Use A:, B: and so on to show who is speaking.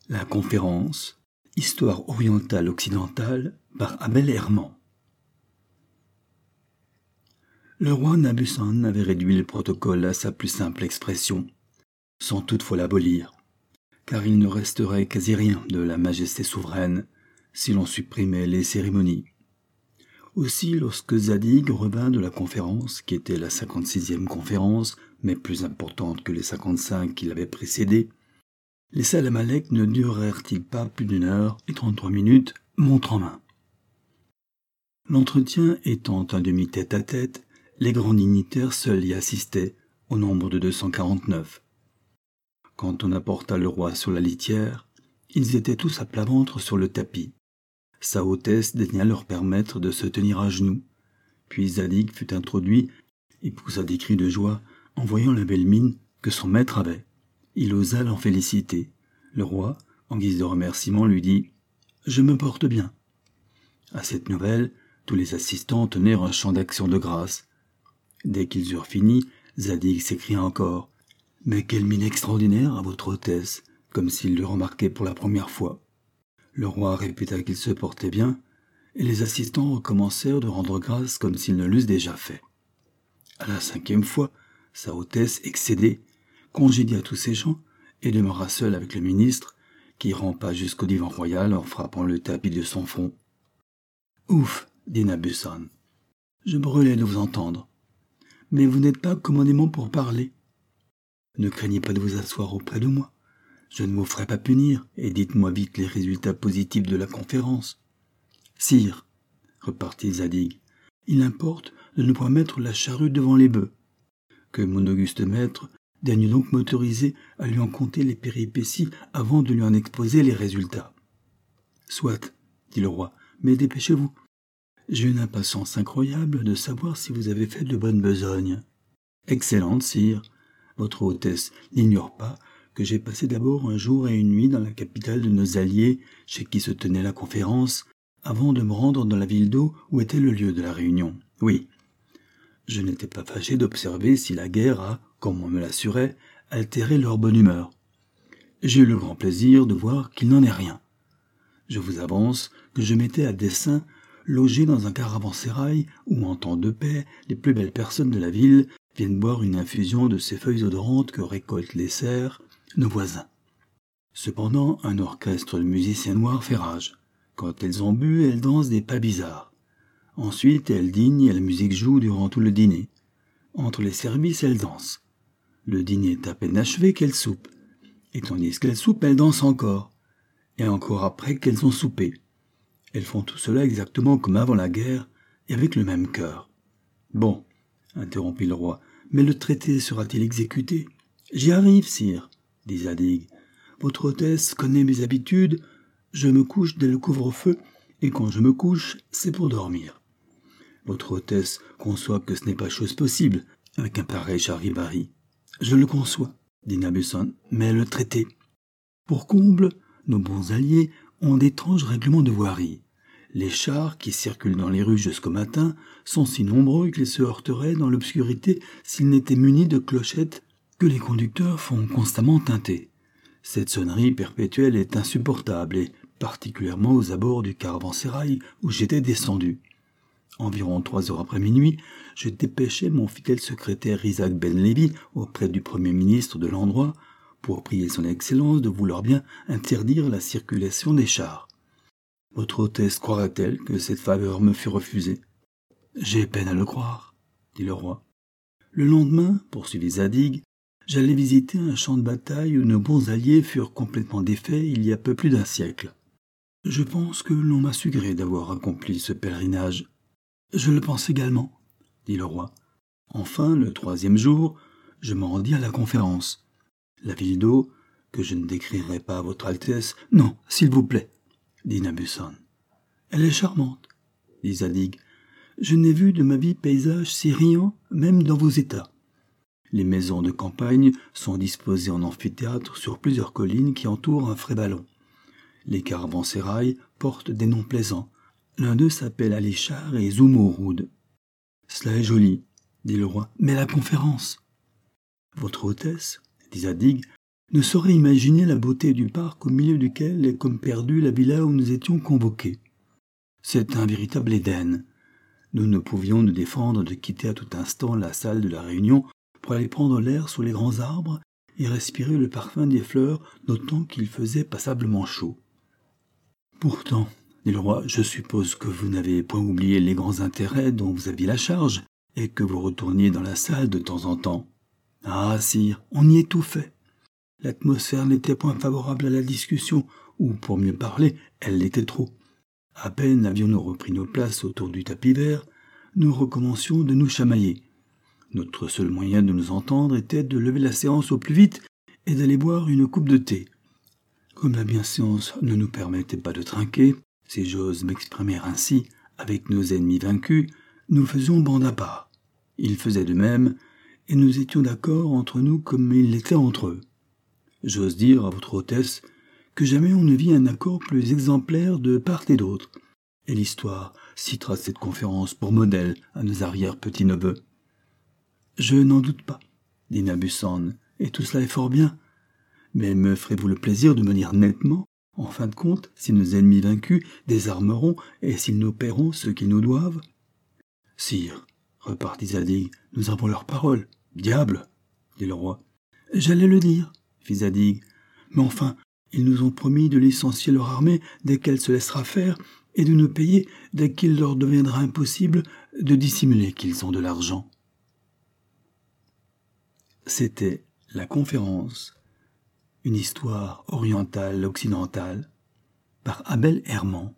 A: La conférence Histoire orientale-occidentale par Abel Herman. Le roi Nabussan avait réduit le protocole à sa plus simple expression, sans toutefois l'abolir, car il ne resterait quasi rien de la majesté souveraine si l'on supprimait les cérémonies. Aussi, lorsque Zadig revint de la conférence, qui était la 56e conférence, mais plus importante que les 55 qui l'avaient précédée, les Salamalek ne durèrent-ils pas plus d'1h33, montre en main. L'entretien étant un demi-tête-à-tête, les grands dignitaires seuls y assistaient, au nombre de 249. Quand on apporta le roi sur la litière, ils étaient tous à plat ventre sur le tapis. Sa hautesse daigna leur permettre de se tenir à genoux. Puis Zadig fut introduit et poussa des cris de joie en voyant la belle mine que son maître avait. Il osa l'en féliciter. Le roi, en guise de remerciement, lui dit « Je me porte bien ». À cette nouvelle, tous les assistants tenèrent un chant d'action de grâce. Dès qu'ils eurent fini, Zadig s'écria encore « Mais quelle mine extraordinaire à votre hôtesse !» comme s'il le remarquait pour la première fois. Le roi répéta qu'il se portait bien, et les assistants recommencèrent de rendre grâce comme s'ils ne l'eussent déjà fait. À la 5e fois, sa hautesse, excédée, congédia tous ses gens et demeura seul avec le ministre, qui rampa jusqu'au divan royal en frappant le tapis de son front. « Ouf !» dit Nabussan. « Je brûlais de vous entendre. Mais vous n'êtes pas commodément pour parler. Ne craignez pas de vous asseoir auprès de moi. Je ne vous ferai pas punir, et dites-moi vite les résultats positifs de la conférence. »« Sire, repartit Zadig, il importe de ne point mettre la charrue devant les bœufs. Que mon auguste maître daigne donc m'autoriser à lui en conter les péripéties avant de lui en exposer les résultats. »« Soit, dit le roi, mais dépêchez-vous. J'ai une impatience incroyable de savoir si vous avez fait de bonne besogne. »« Excellente, sire. Votre hôtesse n'ignore pas que j'ai passé d'abord un jour et une nuit dans la capitale de nos alliés, chez qui se tenait la conférence, avant de me rendre dans la ville d'eau où était le lieu de la réunion. Oui. Je n'étais pas fâché d'observer si la guerre a, comme on me l'assurait, altéré leur bonne humeur. J'ai eu le grand plaisir de voir qu'il n'en est rien. Je vous avance que je m'étais à dessein logé dans un caravansérail où, en temps de paix, les plus belles personnes de la ville viennent boire une infusion de ces feuilles odorantes que récoltent les cerfs, nos voisins. Cependant, un orchestre de musiciens noirs fait rage. Quand elles ont bu, elles dansent des pas bizarres. Ensuite, elles dînent et la musique joue durant tout le dîner. Entre les services, elles dansent. Le dîner est à peine achevé qu'elles soupent. Et tandis qu'elles soupent, elles dansent encore. Et encore après qu'elles ont soupé. Elles font tout cela exactement comme avant la guerre et avec le même cœur. Bon, interrompit le roi, mais le traité sera-t-il exécuté? J'y arrive, sire, dit Zadig. Votre hôtesse connaît mes habitudes. Je me couche dès le couvre-feu, et quand je me couche, c'est pour dormir. Votre hôtesse conçoit que ce n'est pas chose possible avec un pareil charivari. Je le conçois, dit Nabussan, mais le traité. Pour comble, nos bons alliés ont d'étranges règlements de voirie. Les chars qui circulent dans les rues jusqu'au matin sont si nombreux qu'ils se heurteraient dans l'obscurité s'ils n'étaient munis de clochettes que les conducteurs font constamment tinter. Cette sonnerie perpétuelle est insupportable, et particulièrement aux abords du caravansérail où j'étais descendu. Environ 3 heures après minuit, je dépêchai mon fidèle secrétaire Isaac Ben Lévi auprès du premier ministre de l'endroit pour prier son Excellence de vouloir bien interdire la circulation des chars. Votre hôtesse croira-t-elle que cette faveur me fut refusée? J'ai peine à le croire, dit le roi. Le lendemain, poursuivit Zadig, j'allais visiter un champ de bataille où nos bons alliés furent complètement défaits il y a peu plus d'un siècle. Je pense que l'on m'a su gré d'avoir accompli ce pèlerinage. Je le pense également, dit le roi. Enfin, le 3e jour, je me rendis à la conférence. La ville d'eau, que je ne décrirai pas à votre Altesse, non, s'il vous plaît, dit Nabussan. Elle est charmante, dit Zadig. Je n'ai vu de ma vie paysage si riant, même dans vos états. Les maisons de campagne sont disposées en amphithéâtre sur plusieurs collines qui entourent un frais ballon. Les caravansérails portent des noms plaisants. L'un d'eux s'appelle Alichar et Zumurrud. Cela est joli, dit le roi, mais la conférence. Votre hôtesse, dit Zadig, ne saurait imaginer la beauté du parc au milieu duquel est comme perdue la villa où nous étions convoqués. C'est un véritable Éden. Nous ne pouvions nous défendre de quitter à tout instant la salle de la réunion pour aller prendre l'air sous les grands arbres et respirer le parfum des fleurs, d'autant qu'il faisait passablement chaud. Pourtant, dit le roi, je suppose que vous n'avez point oublié les grands intérêts dont vous aviez la charge, et que vous retourniez dans la salle de temps en temps. Ah, sire, on y est tout fait. L'atmosphère n'était point favorable à la discussion, ou, pour mieux parler, elle l'était trop. À peine avions-nous repris nos places autour du tapis vert, nous recommencions de nous chamailler. Notre seul moyen de nous entendre était de lever la séance au plus vite et d'aller boire une coupe de thé. Comme la bienséance ne nous permettait pas de trinquer, si j'ose m'exprimer ainsi, avec nos ennemis vaincus, nous faisions bande à part. Ils faisaient de même, et nous étions d'accord entre nous comme ils l'étaient entre eux. J'ose dire à votre hôtesse que jamais on ne vit un accord plus exemplaire de part et d'autre, et l'histoire citera cette conférence pour modèle à nos arrière-petits-neveux. Je n'en doute pas, dit Nabussan, et tout cela est fort bien. Mais me ferez-vous le plaisir de me dire nettement, en fin de compte, si nos ennemis vaincus désarmeront et s'ils nous paieront ce qu'ils nous doivent? Sire, repartit Zadig, nous avons leur parole. Diable, dit le roi. J'allais le dire, fit Zadig, mais enfin, ils nous ont promis de licencier leur armée dès qu'elle se laissera faire et de nous payer dès qu'il leur deviendra impossible de dissimuler qu'ils ont de l'argent. C'était la conférence, une histoire orientale-occidentale, par Abel Herman.